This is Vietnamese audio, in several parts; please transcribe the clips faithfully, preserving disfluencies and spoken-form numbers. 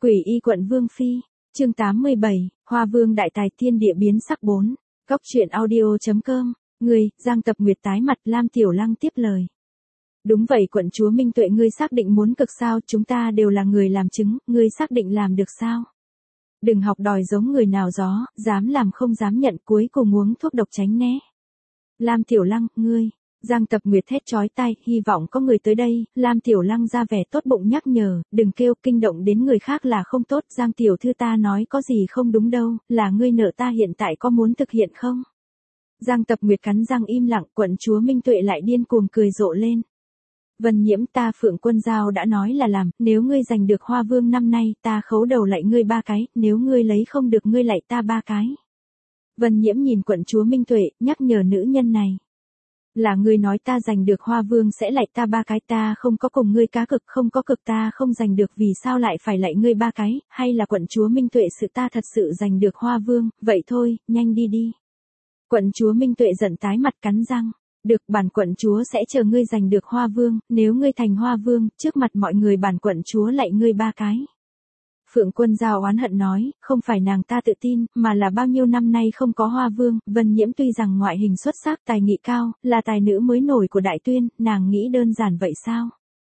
Quỷ y quận Vương Phi, chương tám mươi bảy, Hoa Vương đại tài thiên địa biến sắc bốn. Cóc truyện audio.com, người, Giang Tập Nguyệt tái mặt. Lam Tiểu Lăng tiếp lời. Đúng vậy quận chúa Minh Tuệ, ngươi xác định muốn cực sao? Chúng ta đều là người làm chứng, ngươi xác định làm được sao? Đừng học đòi giống người nào gió, dám làm không dám nhận, cuối cùng uống thuốc độc tránh né. Lam Tiểu Lăng, ngươi. Giang Tập Nguyệt thét chói tai, hy vọng có người tới đây. Lam Tiểu Lăng ra vẻ tốt bụng nhắc nhở, đừng kêu, kinh động đến người khác là không tốt. Giang Tiểu Thư, ta nói có gì không đúng đâu, là ngươi nợ ta, hiện tại có muốn thực hiện không? Giang Tập Nguyệt cắn răng im lặng, quận chúa Minh Tuệ lại điên cuồng cười rộ lên. Vân Nhiễm, ta Phượng Quân Giao đã nói là làm, nếu ngươi giành được Hoa Vương năm nay, ta khấu đầu lạy ngươi ba cái, nếu ngươi lấy không được ngươi lạy ta ba cái. Vân Nhiễm nhìn quận chúa Minh Tuệ, nhắc nhở nữ nhân này. Là ngươi nói ta giành được Hoa Vương sẽ lạy ta ba cái, ta không có cùng ngươi cá cực, không có cực, ta không giành được, vì sao lại phải lạy ngươi ba cái? Hay là quận chúa Minh Tuệ sự ta thật sự giành được Hoa Vương? Vậy thôi, nhanh đi đi. Quận chúa Minh Tuệ giận tái mặt cắn răng. Được, bản quận chúa sẽ chờ ngươi giành được Hoa Vương, nếu ngươi thành Hoa Vương, trước mặt mọi người bản quận chúa lạy ngươi ba cái. Phượng Quân Giao oán hận nói, không phải nàng ta tự tin, mà là bao nhiêu năm nay không có Hoa Vương. Vân Nhiễm tuy rằng ngoại hình xuất sắc, tài nghị cao, là tài nữ mới nổi của Đại Tuyên, nàng nghĩ đơn giản vậy sao?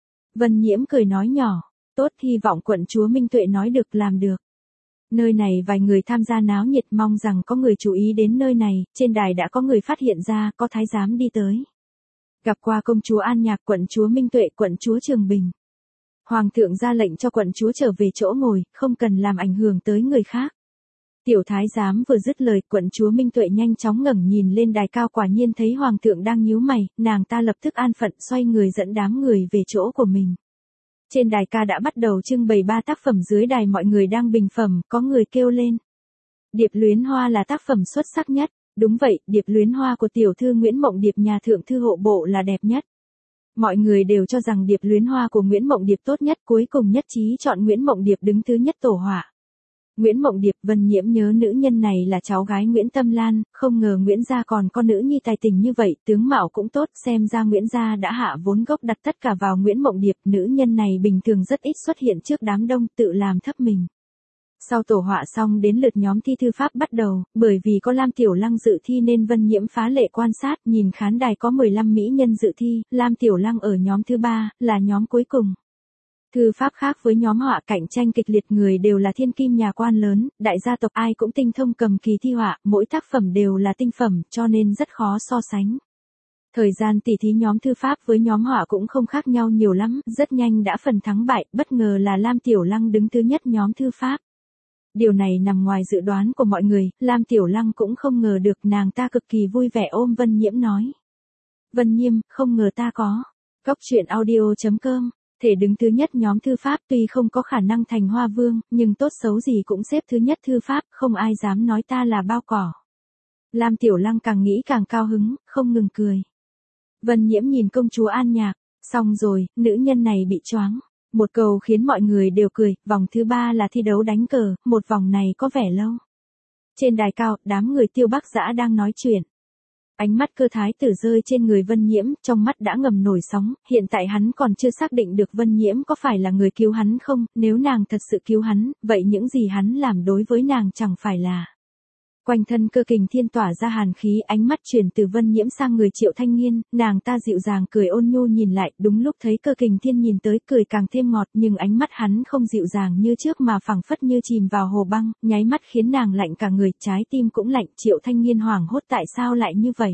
Vân Nhiễm cười nói nhỏ, tốt, hy vọng quận chúa Minh Tuệ nói được làm được. Nơi này vài người tham gia náo nhiệt, mong rằng có người chú ý đến nơi này. Trên đài đã có người phát hiện ra, có thái giám đi tới. Gặp qua công chúa An Nhạc, quận chúa Minh Tuệ, quận chúa Trường Bình. Hoàng thượng ra lệnh cho quận chúa trở về chỗ ngồi, không cần làm ảnh hưởng tới người khác. Tiểu thái giám vừa dứt lời, quận chúa Minh Tuệ nhanh chóng ngẩng nhìn lên đài cao, quả nhiên thấy hoàng thượng đang nhíu mày, nàng ta lập tức an phận xoay người dẫn đám người về chỗ của mình. Trên đài ca đã bắt đầu trưng bày ba tác phẩm, dưới đài mọi người đang bình phẩm, có người kêu lên. Điệp Luyến Hoa là tác phẩm xuất sắc nhất. Đúng vậy, Điệp Luyến Hoa của tiểu thư Nguyễn Mộng Điệp nhà thượng thư hộ bộ là đẹp nhất. Mọi người đều cho rằng Điệp Luyến Hoa của Nguyễn Mộng Điệp tốt nhất, cuối cùng nhất trí chọn Nguyễn Mộng Điệp đứng thứ nhất tổ họa. Nguyễn Mộng Điệp. Vân Nhiễm nhớ nữ nhân này là cháu gái Nguyễn Tâm Lan, không ngờ Nguyễn gia còn có nữ nhi tài tình như vậy, tướng mạo cũng tốt, xem ra Nguyễn gia đã hạ vốn gốc đặt tất cả vào Nguyễn Mộng Điệp. Nữ nhân này bình thường rất ít xuất hiện trước đám đông, tự làm thấp mình. Sau tổ họa xong đến lượt nhóm thi thư pháp bắt đầu, bởi vì có Lam Tiểu Lăng dự thi nên Vân Nhiễm phá lệ quan sát, nhìn khán đài có mười lăm mỹ nhân dự thi, Lam Tiểu Lăng ở nhóm thứ ba, là nhóm cuối cùng. Thư pháp khác với nhóm họa cạnh tranh kịch liệt, người đều là thiên kim nhà quan lớn, đại gia tộc, ai cũng tinh thông cầm kỳ thi họa, mỗi tác phẩm đều là tinh phẩm, cho nên rất khó so sánh. Thời gian tỉ thí nhóm thư pháp với nhóm họa cũng không khác nhau nhiều lắm, rất nhanh đã phần thắng bại, bất ngờ là Lam Tiểu Lăng đứng thứ nhất nhóm thư pháp. Điều này nằm ngoài dự đoán của mọi người, Lam Tiểu Lăng cũng không ngờ được, nàng ta cực kỳ vui vẻ ôm Vân Nhiễm nói. Vân Nhiễm, không ngờ ta có. Cóc truyện audio.com, thể đứng thứ nhất nhóm thư pháp, tuy không có khả năng thành Hoa Vương, nhưng tốt xấu gì cũng xếp thứ nhất thư pháp, không ai dám nói ta là bao cỏ. Lam Tiểu Lăng càng nghĩ càng cao hứng, không ngừng cười. Vân Nhiễm nhìn công chúa An Nhạc, xong rồi, nữ nhân này bị choáng. Một câu khiến mọi người đều cười, vòng thứ ba là thi đấu đánh cờ, một vòng này có vẻ lâu. Trên đài cao, đám người Tiêu Bắc Dã đang nói chuyện. Ánh mắt Cơ thái tử rơi trên người Vân Nhiễm, trong mắt đã ngầm nổi sóng, hiện tại hắn còn chưa xác định được Vân Nhiễm có phải là người cứu hắn không, nếu nàng thật sự cứu hắn, vậy những gì hắn làm đối với nàng chẳng phải là... Quanh thân Cơ Kình Thiên tỏa ra hàn khí, ánh mắt chuyển từ Vân Nhiễm sang người Triệu Thanh Nghiên, nàng ta dịu dàng cười ôn nhu nhìn lại, đúng lúc thấy Cơ Kình Thiên nhìn tới, cười càng thêm ngọt, nhưng ánh mắt hắn không dịu dàng như trước mà phảng phất như chìm vào hồ băng, nháy mắt khiến nàng lạnh cả người, trái tim cũng lạnh. Triệu Thanh Nghiên hoảng hốt, tại sao lại như vậy?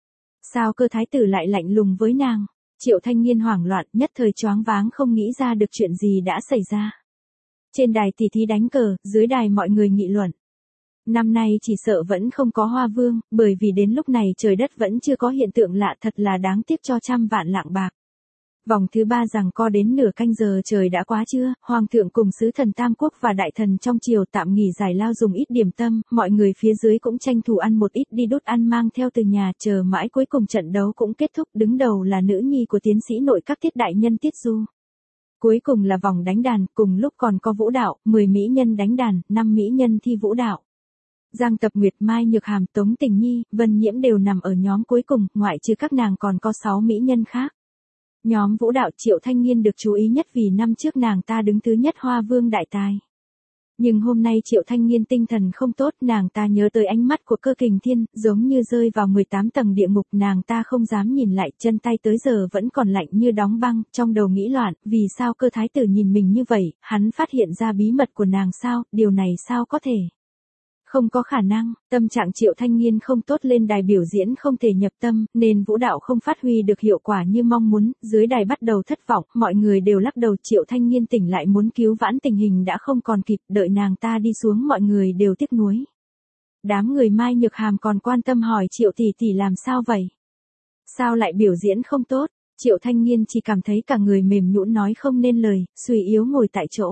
Sao Cơ thái tử lại lạnh lùng với nàng? Triệu Thanh Nghiên hoảng loạn, nhất thời choáng váng, không nghĩ ra được chuyện gì đã xảy ra. Trên đài tỉ thí đánh cờ, dưới đài mọi người nghị luận. Năm nay chỉ sợ vẫn không có Hoa Vương, bởi vì đến lúc này trời đất vẫn chưa có hiện tượng lạ, thật là đáng tiếc cho trăm vạn lạng bạc. Vòng thứ ba giằng co đến nửa canh giờ, trời đã quá trưa, Hoàng thượng cùng sứ thần Tam Quốc và đại thần trong triều tạm nghỉ giải lao dùng ít điểm tâm, mọi người phía dưới cũng tranh thủ ăn một ít đi đốt ăn mang theo từ nhà, chờ mãi cuối cùng trận đấu cũng kết thúc, đứng đầu là nữ nhi của tiến sĩ nội các Tiết đại nhân Tiết Du. Cuối cùng là vòng đánh đàn, cùng lúc còn có vũ đạo, mười mỹ nhân đánh đàn, năm mỹ nhân thi vũ đạo. Giang Tập Nguyệt, Mai Nhược Hàm, Tống Tình Nhi, Vân Nhiễm đều nằm ở nhóm cuối cùng, ngoại trừ các nàng còn có sáu mỹ nhân khác. Nhóm vũ đạo Triệu Thanh Nghiên được chú ý nhất vì năm trước nàng ta đứng thứ nhất Hoa Vương đại tài. Nhưng hôm nay Triệu Thanh Nghiên tinh thần không tốt, nàng ta nhớ tới ánh mắt của Cơ Kình Thiên, giống như rơi vào mười tám tầng địa ngục, nàng ta không dám nhìn lại, chân tay tới giờ vẫn còn lạnh như đóng băng, trong đầu nghĩ loạn, vì sao Cơ thái tử nhìn mình như vậy, hắn phát hiện ra bí mật của nàng sao, điều này sao có thể? Không có khả năng, tâm trạng Triệu Thanh Nghiên không tốt, lên đài biểu diễn không thể nhập tâm, nên vũ đạo không phát huy được hiệu quả như mong muốn, dưới đài bắt đầu thất vọng, mọi người đều lắc đầu. Triệu Thanh Nghiên tỉnh lại muốn cứu vãn tình hình đã không còn kịp, đợi nàng ta đi xuống mọi người đều tiếc nuối. Đám người Mai Nhược Hàm còn quan tâm hỏi Triệu tỷ tỷ làm sao vậy? Sao lại biểu diễn không tốt? Triệu Thanh Nghiên chỉ cảm thấy cả người mềm nhũn nói không nên lời, suy yếu ngồi tại chỗ.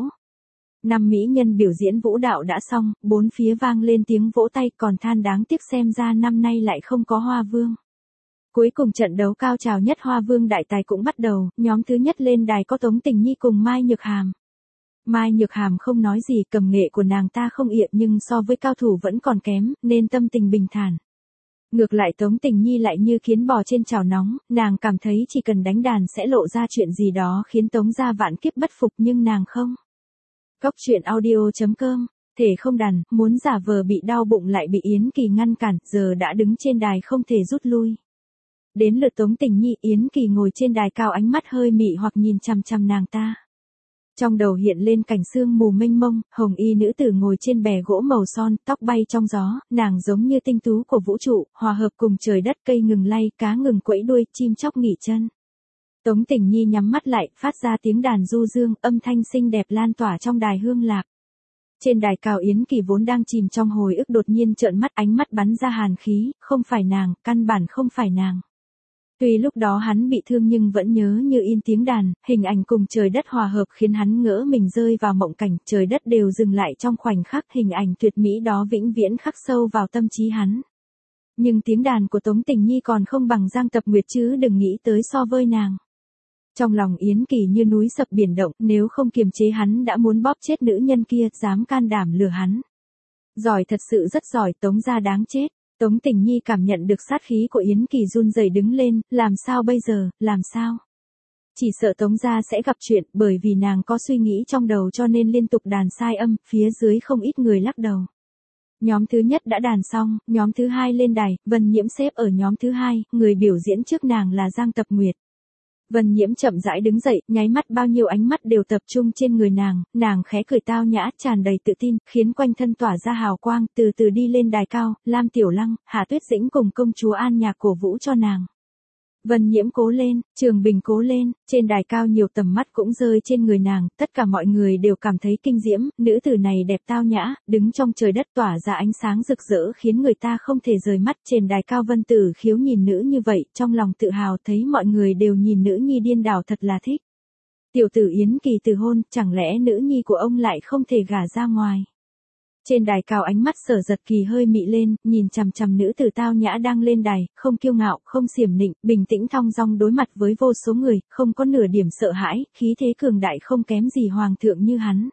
Năm mỹ nhân biểu diễn vũ đạo đã xong, bốn phía vang lên tiếng vỗ tay, còn than đáng tiếc xem ra năm nay lại không có Hoa Vương. Cuối cùng trận đấu cao trào nhất Hoa Vương đại tài cũng bắt đầu, nhóm thứ nhất lên đài có Tống Tình Nhi cùng Mai Nhược Hàm. Mai Nhược Hàm không nói gì, cầm nghệ của nàng ta không yện nhưng so với cao thủ vẫn còn kém, nên tâm tình bình thản. Ngược lại Tống Tình Nhi lại như kiến bò trên chảo nóng, nàng cảm thấy chỉ cần đánh đàn sẽ lộ ra chuyện gì đó khiến Tống gia vạn kiếp bất phục nhưng nàng không. Cóc truyện audio chấm com, thể không đàn, muốn giả vờ bị đau bụng lại bị Yến Kỳ ngăn cản, giờ đã đứng trên đài không thể rút lui. Đến lượt Tống Tình Nhi, Yến Kỳ ngồi trên đài cao ánh mắt hơi mị hoặc nhìn chằm chằm nàng ta. Trong đầu hiện lên cảnh sương mù mênh mông, hồng y nữ tử ngồi trên bè gỗ màu son, tóc bay trong gió, nàng giống như tinh tú của vũ trụ, hòa hợp cùng trời đất, cây ngừng lay, cá ngừng quẫy đuôi, chim chóc nghỉ chân. Tống Tình Nhi nhắm mắt lại, phát ra tiếng đàn du dương, âm thanh xinh đẹp lan tỏa trong đài hương lạc. Trên đài cao Yến Kỳ vốn đang chìm trong hồi ức đột nhiên trợn mắt, ánh mắt bắn ra hàn khí, không phải nàng, căn bản không phải nàng. Tuy lúc đó hắn bị thương nhưng vẫn nhớ như in tiếng đàn, hình ảnh cùng trời đất hòa hợp khiến hắn ngỡ mình rơi vào mộng cảnh, trời đất đều dừng lại trong khoảnh khắc, hình ảnh tuyệt mỹ đó vĩnh viễn khắc sâu vào tâm trí hắn. Nhưng tiếng đàn của Tống Tình Nhi còn không bằng Giang Tập Nguyệt chứ đừng nghĩ tới so với nàng. Trong lòng Yến Kỳ như núi sập biển động, nếu không kiềm chế hắn đã muốn bóp chết nữ nhân kia, dám can đảm lừa hắn. Giỏi, thật sự rất giỏi, Tống gia đáng chết. Tống Tình Nhi cảm nhận được sát khí của Yến Kỳ run rẩy đứng lên, làm sao bây giờ, làm sao? Chỉ sợ Tống gia sẽ gặp chuyện, bởi vì nàng có suy nghĩ trong đầu cho nên liên tục đàn sai âm, phía dưới không ít người lắc đầu. Nhóm thứ nhất đã đàn xong, nhóm thứ hai lên đài, Vân Nhiễm xếp ở nhóm thứ hai, người biểu diễn trước nàng là Giang Tập Nguyệt. Vân Nhiễm chậm rãi đứng dậy, nháy mắt bao nhiêu ánh mắt đều tập trung trên người nàng, nàng khẽ cười tao nhã, tràn đầy tự tin, khiến quanh thân tỏa ra hào quang, từ từ đi lên đài cao, Lam Tiểu Lăng, Hạ Tuyết Dĩnh cùng công chúa An Nhạc cổ vũ cho nàng. Vân Nhiễm cố lên, Trường Bình cố lên, trên đài cao nhiều tầm mắt cũng rơi trên người nàng, tất cả mọi người đều cảm thấy kinh diễm, nữ tử này đẹp tao nhã, đứng trong trời đất tỏa ra ánh sáng rực rỡ khiến người ta không thể rời mắt. Trên đài cao Vân Tử Khiếu nhìn nữ như vậy, trong lòng tự hào thấy mọi người đều nhìn nữ nhi điên đảo thật là thích. Tiểu tử Yến Kỳ từ hôn, chẳng lẽ nữ nhi của ông lại không thể gả ra ngoài? Trên đài cao ánh mắt Sở Giật Kỳ hơi mị lên, nhìn chằm chằm nữ tử tao nhã đang lên đài, không kiêu ngạo, không xiểm nịnh, bình tĩnh thong dong đối mặt với vô số người, không có nửa điểm sợ hãi, khí thế cường đại không kém gì hoàng thượng như hắn.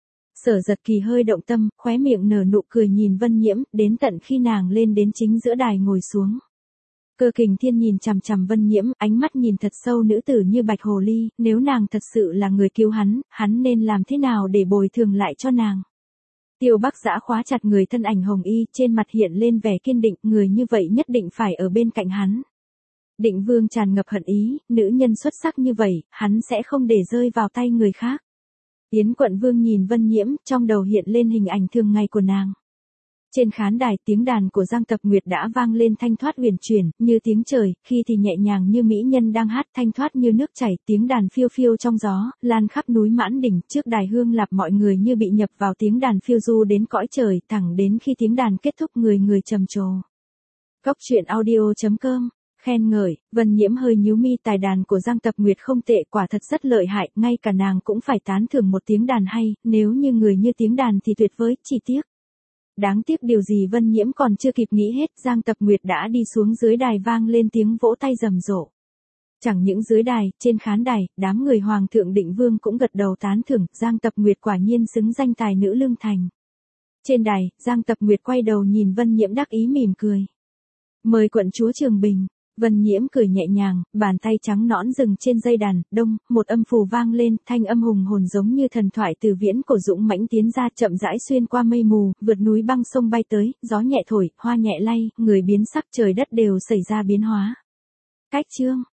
Sở Giật Kỳ hơi động tâm, khóe miệng nở nụ cười nhìn Vân Nhiễm, đến tận khi nàng lên đến chính giữa đài ngồi xuống. Cơ Kình Thiên nhìn chằm chằm Vân Nhiễm, ánh mắt nhìn thật sâu nữ tử như bạch hồ ly, nếu nàng thật sự là người cứu hắn, hắn nên làm thế nào để bồi thường lại cho nàng? Tiêu Bắc Dã khóa chặt người thân ảnh hồng y, trên mặt hiện lên vẻ kiên định, người như vậy nhất định phải ở bên cạnh hắn. Định Vương tràn ngập hận ý, nữ nhân xuất sắc như vậy, hắn sẽ không để rơi vào tay người khác. Yến Quận Vương nhìn Vân Nhiễm, trong đầu hiện lên hình ảnh thường ngày của nàng. Trên khán đài, tiếng đàn của Giang Tập Nguyệt đã vang lên thanh thoát huyền chuyển, như tiếng trời, khi thì nhẹ nhàng như mỹ nhân đang hát, thanh thoát như nước chảy, tiếng đàn phiêu phiêu trong gió, lan khắp núi Mãn Đỉnh, trước đài hương lạp mọi người như bị nhập vào tiếng đàn phiêu du đến cõi trời, thẳng đến khi tiếng đàn kết thúc người người trầm trồ. Cóc truyện audio chấm com, khen ngợi, Vân Nhiễm hơi nhíu mi, tài đàn của Giang Tập Nguyệt không tệ, quả thật rất lợi hại, ngay cả nàng cũng phải tán thưởng một tiếng đàn hay, nếu như người như tiếng đàn thì tuyệt vời, chỉ tiếc. Đáng tiếc điều gì Vân Nhiễm còn chưa kịp nghĩ hết, Giang Tập Nguyệt đã đi xuống dưới đài vang lên tiếng vỗ tay rầm rộ. Chẳng những dưới đài, trên khán đài, đám người Hoàng thượng Định Vương cũng gật đầu tán thưởng, Giang Tập Nguyệt quả nhiên xứng danh tài nữ lương thành. Trên đài, Giang Tập Nguyệt quay đầu nhìn Vân Nhiễm đắc ý mỉm cười. Mời quận chúa Trường Bình. Vân Nhiễm cười nhẹ nhàng, bàn tay trắng nõn dừng trên dây đàn, đông, một âm phù vang lên, thanh âm hùng hồn giống như thần thoại từ viễn cổ dũng mãnh tiến ra, chậm rãi xuyên qua mây mù, vượt núi băng sông bay tới, gió nhẹ thổi, hoa nhẹ lay, người biến sắc, trời đất đều xảy ra biến hóa. Cách chương